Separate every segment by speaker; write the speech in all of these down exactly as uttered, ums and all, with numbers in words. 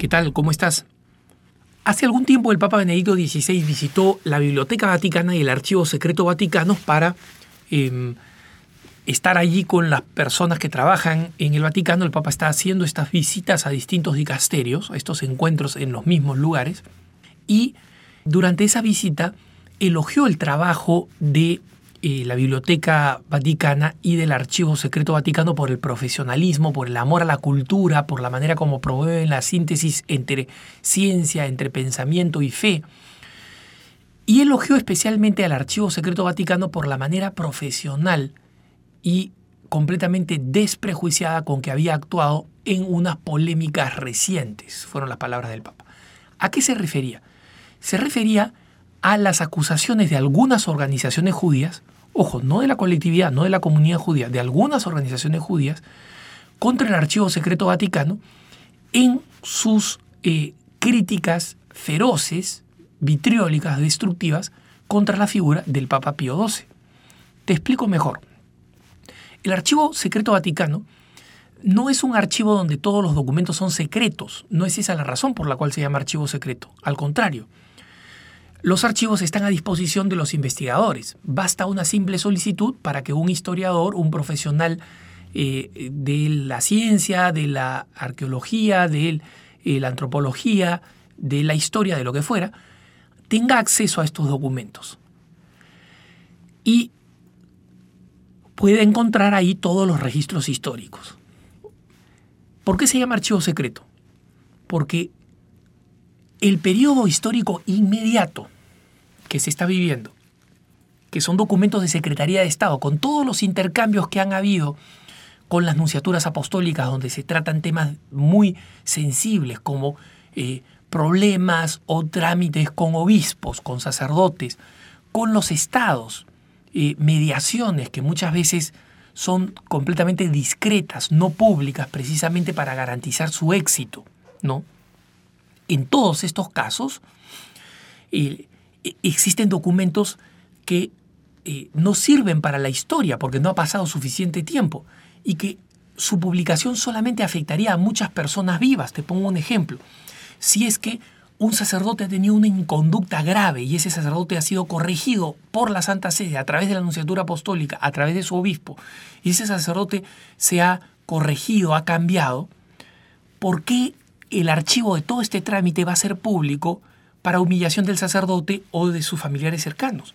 Speaker 1: ¿qué tal? ¿Cómo estás? Hace algún tiempo el Papa Benedicto dieciséis visitó la Biblioteca Vaticana y el Archivo Secreto Vaticano para eh, estar allí con las personas que trabajan en el Vaticano. El Papa está haciendo estas visitas a distintos dicasterios, a estos encuentros en los mismos lugares, y durante esa visita elogió el trabajo de eh, la Biblioteca Vaticana y del Archivo Secreto Vaticano por el profesionalismo, por el amor a la cultura, por la manera como promueven la síntesis entre ciencia, entre pensamiento y fe. Y elogió especialmente al Archivo Secreto Vaticano por la manera profesional y completamente desprejuiciada con que había actuado en unas polémicas recientes, fueron las palabras del Papa. ¿A qué se refería? Se refería a las acusaciones de algunas organizaciones judías, ojo, no de la colectividad, no de la comunidad judía, de algunas organizaciones judías, contra el Archivo Secreto Vaticano en sus eh, críticas feroces, vitriólicas, destructivas, contra la figura del Papa Pío doce. Te explico mejor. El Archivo Secreto Vaticano no es un archivo donde todos los documentos son secretos. No es esa la razón por la cual se llama archivo secreto. Al contrario, los archivos están a disposición de los investigadores. Basta una simple solicitud para que un historiador, un profesional eh, de la ciencia, de la arqueología, de eh, la antropología, de la historia, de lo que fuera, tenga acceso a estos documentos. Y puede encontrar ahí todos los registros históricos. ¿Por qué se llama archivo secreto? Porque el periodo histórico inmediato que se está viviendo, que son documentos de Secretaría de Estado, con todos los intercambios que han habido con las nunciaturas apostólicas, donde se tratan temas muy sensibles como eh, problemas o trámites con obispos, con sacerdotes, con los estados, eh, mediaciones que muchas veces son completamente discretas, no públicas, precisamente para garantizar su éxito, ¿no? En todos estos casos eh, existen documentos que eh, no sirven para la historia porque no ha pasado suficiente tiempo y que su publicación solamente afectaría a muchas personas vivas. Te pongo un ejemplo. Si es que un sacerdote ha tenido una inconducta grave y ese sacerdote ha sido corregido por la Santa Sede a través de la Nunciatura Apostólica, a través de su obispo, y ese sacerdote se ha corregido, ha cambiado, ¿por qué el archivo de todo este trámite va a ser público para humillación del sacerdote o de sus familiares cercanos?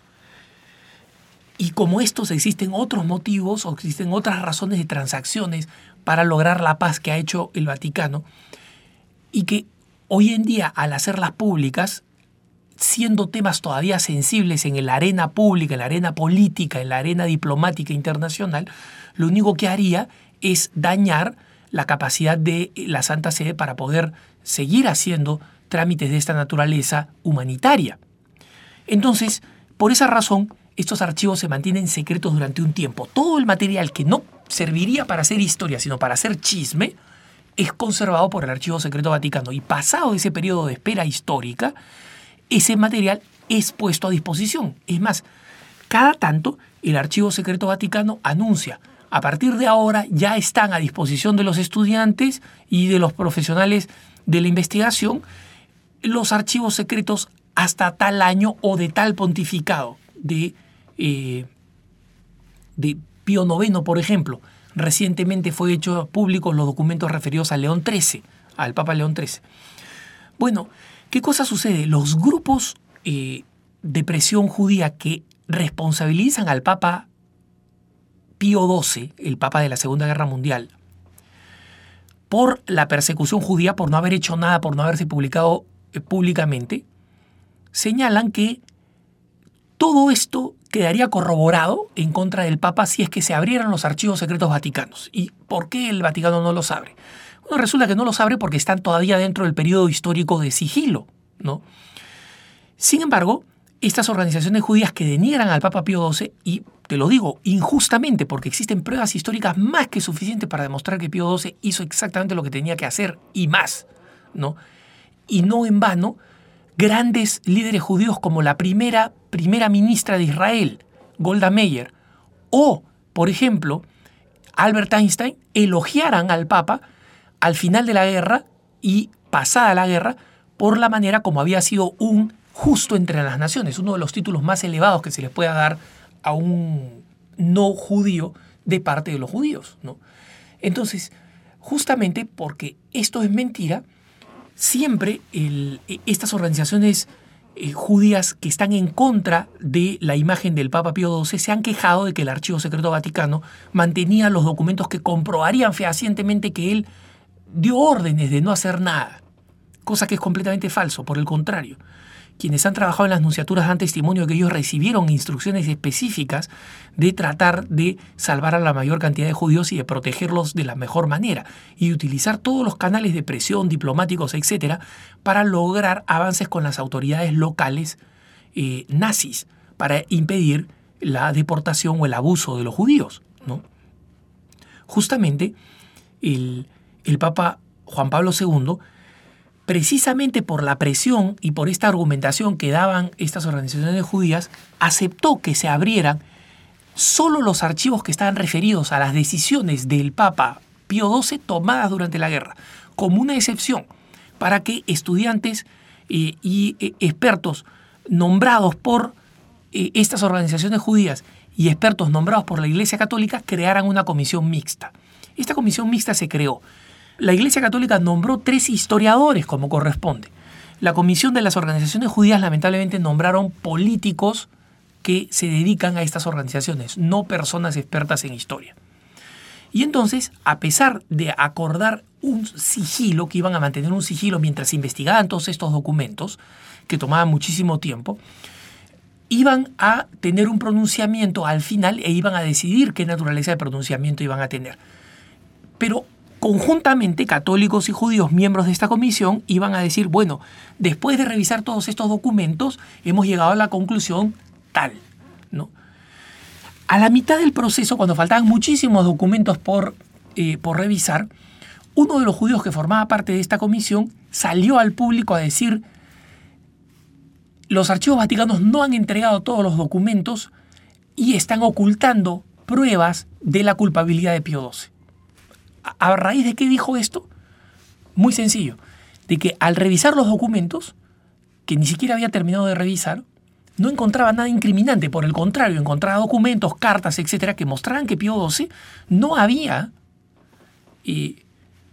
Speaker 1: Y como estos existen otros motivos o existen otras razones de transacciones para lograr la paz que ha hecho el Vaticano y que hoy en día, al hacerlas públicas, siendo temas todavía sensibles en la arena pública, en la arena política, en la arena diplomática internacional, lo único que haría es dañar la capacidad de la Santa Sede para poder seguir haciendo trámites de esta naturaleza humanitaria. Entonces, por esa razón, estos archivos se mantienen secretos durante un tiempo. Todo el material que no serviría para hacer historia, sino para hacer chisme, es conservado por el Archivo Secreto Vaticano. Y pasado ese periodo de espera histórica, ese material es puesto a disposición. Es más, cada tanto el Archivo Secreto Vaticano anuncia: a partir de ahora ya están a disposición de los estudiantes y de los profesionales de la investigación los archivos secretos hasta tal año o de tal pontificado de, eh, de Pío noveno, por ejemplo. Recientemente fue hecho públicos los documentos referidos a León trece, al Papa León trece. Bueno, ¿qué cosa sucede? Los grupos eh, de presión judía que responsabilizan al Papa Pío doce, el Papa de la Segunda Guerra Mundial, por la persecución judía, por no haber hecho nada, por no haberse publicado eh, públicamente, señalan que todo esto quedaría corroborado en contra del Papa si es que se abrieran los archivos secretos vaticanos. ¿Y por qué el Vaticano no los abre? Bueno, resulta que no los abre porque están todavía dentro del periodo histórico de sigilo, ¿no? Sin embargo, estas organizaciones judías que denigran al Papa Pío doce, y te lo digo injustamente porque existen pruebas históricas más que suficientes para demostrar que Pío doce hizo exactamente lo que tenía que hacer y más, ¿no? Y no en vano, grandes líderes judíos como la primera, primera ministra de Israel, Golda Meir, o, por ejemplo, Albert Einstein, elogiaran al Papa al final de la guerra y pasada la guerra, por la manera como había sido un justo entre las naciones, uno de los títulos más elevados que se les pueda dar a un no judío de parte de los judíos, ¿no? Entonces, justamente porque esto es mentira, siempre el, estas organizaciones eh, judías que están en contra de la imagen del Papa Pío doce se han quejado de que el Archivo Secreto Vaticano mantenía los documentos que comprobarían fehacientemente que él dio órdenes de no hacer nada, cosa que es completamente falso. Por el contrario, quienes han trabajado en las nunciaturas dan testimonio de que ellos recibieron instrucciones específicas de tratar de salvar a la mayor cantidad de judíos y de protegerlos de la mejor manera, y de utilizar todos los canales de presión, diplomáticos, etcétera, para lograr avances con las autoridades locales eh, nazis, para impedir la deportación o el abuso de los judíos, ¿no? Justamente el, el Papa Juan Pablo segundo, precisamente por la presión y por esta argumentación que daban estas organizaciones judías, aceptó que se abrieran solo los archivos que estaban referidos a las decisiones del Papa Pío doce tomadas durante la guerra, como una excepción, para que estudiantes eh, y eh, expertos nombrados por eh, estas organizaciones judías y expertos nombrados por la Iglesia Católica crearan una comisión mixta. Esta comisión mixta se creó. La Iglesia Católica nombró tres historiadores como corresponde. La comisión de las organizaciones judías lamentablemente nombraron políticos que se dedican a estas organizaciones, no personas expertas en historia. Y entonces, a pesar de acordar un sigilo, que iban a mantener un sigilo mientras investigaban todos estos documentos, que tomaban muchísimo tiempo, iban a tener un pronunciamiento al final e iban a decidir qué naturaleza de pronunciamiento iban a tener. Pero conjuntamente, católicos y judíos, miembros de esta comisión, iban a decir, bueno, después de revisar todos estos documentos, hemos llegado a la conclusión tal, ¿no? A la mitad del proceso, cuando faltaban muchísimos documentos por, eh, por revisar, uno de los judíos que formaba parte de esta comisión salió al público a decir: los archivos vaticanos no han entregado todos los documentos y están ocultando pruebas de la culpabilidad de Pío doce. ¿A raíz de qué dijo esto? Muy sencillo, de que al revisar los documentos, que ni siquiera había terminado de revisar, no encontraba nada incriminante. Por el contrario, encontraba documentos, cartas, etcétera, que mostraban que Pío doce no había eh,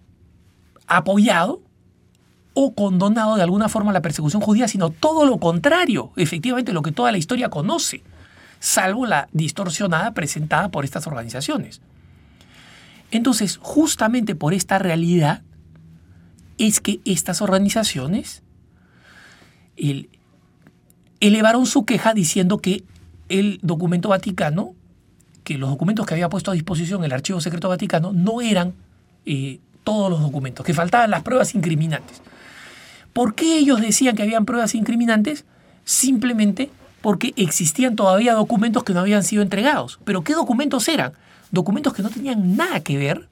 Speaker 1: apoyado o condonado de alguna forma la persecución judía, sino todo lo contrario, efectivamente lo que toda la historia conoce, salvo la distorsionada presentada por estas organizaciones. Entonces, justamente por esta realidad es que estas organizaciones el, elevaron su queja diciendo que el documento vaticano, que los documentos que había puesto a disposición el Archivo Secreto Vaticano no eran eh, todos los documentos, que faltaban las pruebas incriminantes. ¿Por qué ellos decían que habían pruebas incriminantes? Simplemente porque existían todavía documentos que no habían sido entregados. ¿Pero qué documentos eran? Documentos que no tenían nada que ver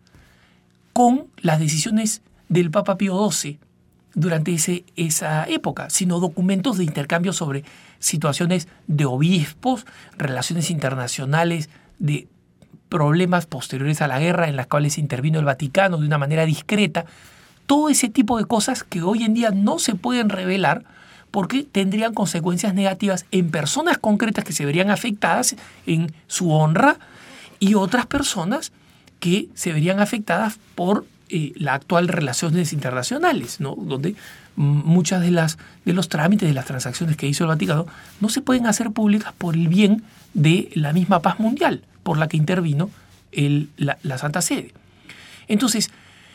Speaker 1: con las decisiones del Papa Pío doce durante ese, esa época, sino documentos de intercambio sobre situaciones de obispos, relaciones internacionales, de problemas posteriores a la guerra en las cuales intervino el Vaticano de una manera discreta. Todo ese tipo de cosas que hoy en día no se pueden revelar porque tendrían consecuencias negativas en personas concretas que se verían afectadas en su honra, y otras personas que se verían afectadas por eh, las actuales relaciones internacionales, ¿no? Donde muchas de las de los trámites, de las transacciones que hizo el Vaticano, no se pueden hacer públicas por el bien de la misma paz mundial por la que intervino el, la, la Santa Sede. Entonces,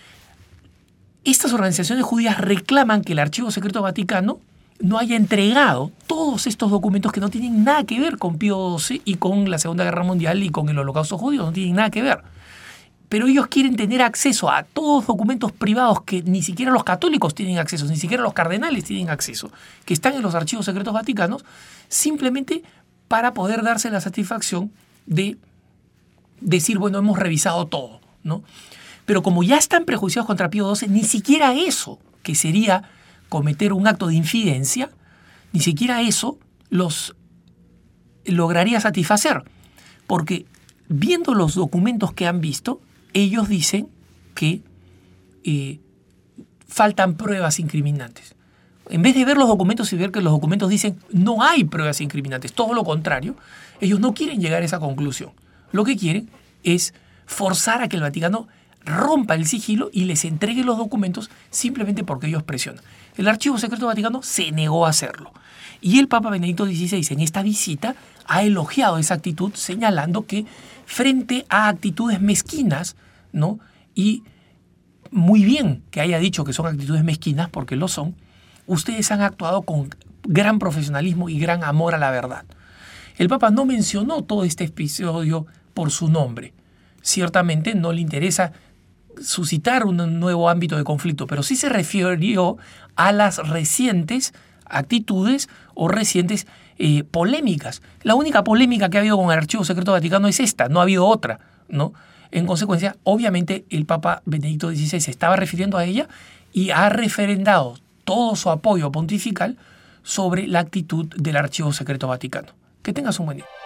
Speaker 1: estas organizaciones judías reclaman que el Archivo Secreto Vaticano no haya entregado todos estos documentos que no tienen nada que ver con Pío doce y con la Segunda Guerra Mundial y con el Holocausto judío, no tienen nada que ver. Pero ellos quieren tener acceso a todos los documentos privados que ni siquiera los católicos tienen acceso, ni siquiera los cardenales tienen acceso, que están en los archivos secretos vaticanos, simplemente para poder darse la satisfacción de decir, bueno, hemos revisado todo, ¿no? Pero como ya están prejuiciados contra Pío doce, ni siquiera eso, que sería cometer un acto de infidencia, ni siquiera eso los lograría satisfacer. Porque viendo los documentos que han visto, ellos dicen que eh, faltan pruebas incriminantes. En vez de ver los documentos y ver que los documentos dicen no hay pruebas incriminantes, todo lo contrario, ellos no quieren llegar a esa conclusión. Lo que quieren es forzar a que el Vaticano rompa el sigilo y les entregue los documentos simplemente porque ellos presionan. El Archivo Secreto Vaticano se negó a hacerlo. Y el Papa Benedicto dieciséis en esta visita ha elogiado esa actitud, señalando que frente a actitudes mezquinas, ¿no? Y muy bien que haya dicho que son actitudes mezquinas, porque lo son, ustedes han actuado con gran profesionalismo y gran amor a la verdad. El Papa no mencionó todo este episodio por su nombre. Ciertamente no le interesa suscitar un nuevo ámbito de conflicto, pero sí se refirió a las recientes actitudes o recientes eh, polémicas. La única polémica que ha habido con el Archivo Secreto Vaticano es esta, no ha habido otra, ¿no? En consecuencia, obviamente, el Papa Benedicto dieciséis se estaba refiriendo a ella y ha referendado todo su apoyo pontifical sobre la actitud del Archivo Secreto Vaticano. Que tengas un buen día.